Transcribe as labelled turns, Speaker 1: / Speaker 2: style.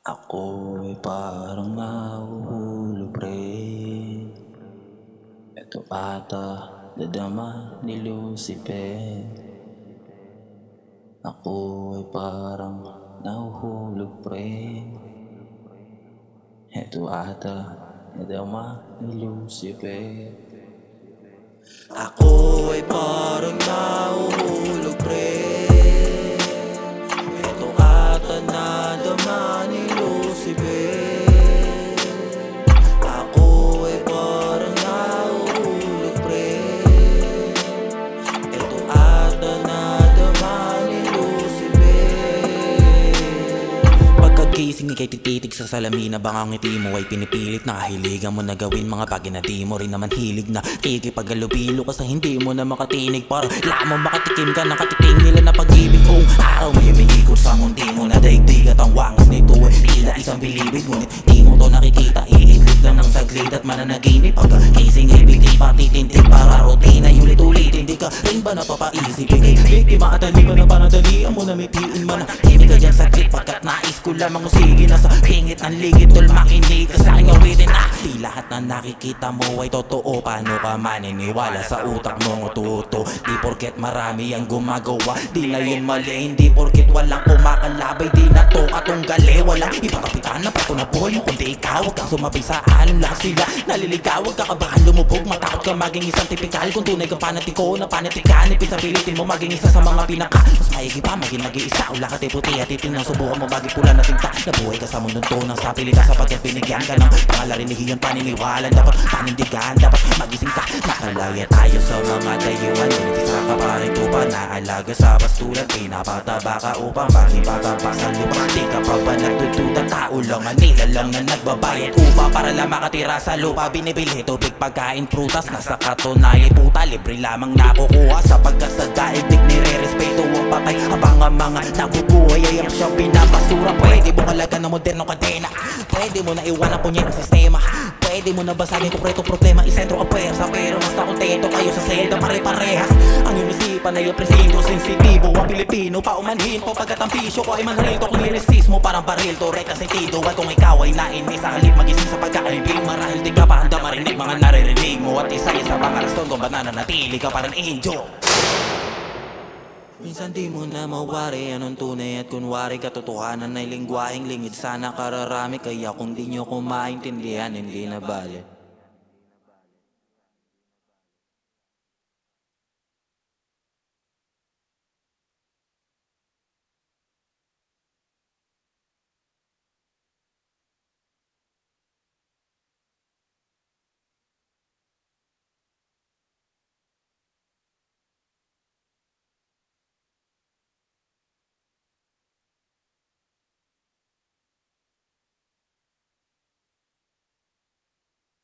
Speaker 1: Ako'y parang nahuhulog rin. Ito ata nadama ni Lucifer. Ako'y parang nahuhulog rin. Ito ata nadama ni Lucifer. Ako'y parang nahuhulog rin. Ito ata nadama ni Lucifer. Ako'y parang nahuhulog rin. Ito ata nadama ni Lucifer. Pagkagising ika'y tititig sa salamin, na baka ngiti mo ay pinipilit. Nakahiligan mo na gawin mga bagay na di mo rin naman hilig. Na kikipaggalubilo ka sa hindi mo na makatinig, para lamang makatikim ka ng katiting nila na pag-ibig. Kung araw may umihikot sa mundi mo na daigdig, at ang wangas nito ay tila isang bilibid. Ngunit di mo to nakikita, iidlig lang ng saglit at mananaginip. Pagkagising ay bigay patitindig, para rutina yung ulit-ulit. Hindi ka rin ba napapaisip, ikay biktima at hindi ba na panadalian mo na mitiin man. Hindi ka dyan saglit pagkat nais ko lamang usigi na sa pingit ng ligid. Tol, makinig ka sa aking awitin na di lahat na nakikita mo ay totoo. Paano ka maniniwala sa utak mong ututo? Di porket marami ang gumagawa, di na yun mali. Hindi porket walang kumakalabay, di na to katunggali. Walang ibang kapitan na pato na buhay mo kundi ikaw. Huwag kang sumabay sa alon, lahat sila naliligaw. Huwag kakabahan lumubog, matakot ka maging isang tipikal. Kung tunay kang panatiko na panatikan, ipisabilitin mo maging isa sa mga pinaka. Mas maigi pa maging nag-iisa, ula ka puti at itinang subukan mo bagay pula na tinta. Nabuhay ka sa mundong to nang sapili ka sapagkat binigyan ka ng pangalarinihiyan, paniniwalan. Dapat panindigan, dapat magising ka. Nakalaya tayo sa mga dayuhan, ngunit isa ka pa rin tupa. Naalaga sa bastulan, pinapataba ka upang makipagabak sa lupa. Di ka pa ba natutunan? Tao lang ang nila lang na nagbabayad upa para lang makatira sa lupa. Binibili tubig, pagkain, prutas, nasa katunayan puta. Libre lamang nakukuha sapagkat sa daigdig nire-respeto ang patay, habang ang mga nabubuhay ay ang siyang binabasura. Pwede mo kalagan ng modernong kadena, pwede mo na iwan ang punyet ng sistema, pwede mo na basagin konkreto problema, isentro ang pwersa. Pero mas nakontento kayo sa selda, pare-parehas ang iyong isipan ay ang presinto. Sensitibo ang Pilipino, paumanhin po pagkat ang pisyo ko ay manril. To kung niresist mo parang baril, to reka sentido. At kung ikaw ay nainis sa halip magising sa pagkakaibig, marahil di ka pa handa marinig mga naririnig mo. At isa sa mga rason kung ba't nananatili ka parang injo. Minsan di mo na mawari anong tunay at kunwari. Katotohanan ay lingwaheng lingid sana kararami, kaya kung di nyo ko maintindihan hindi na bale.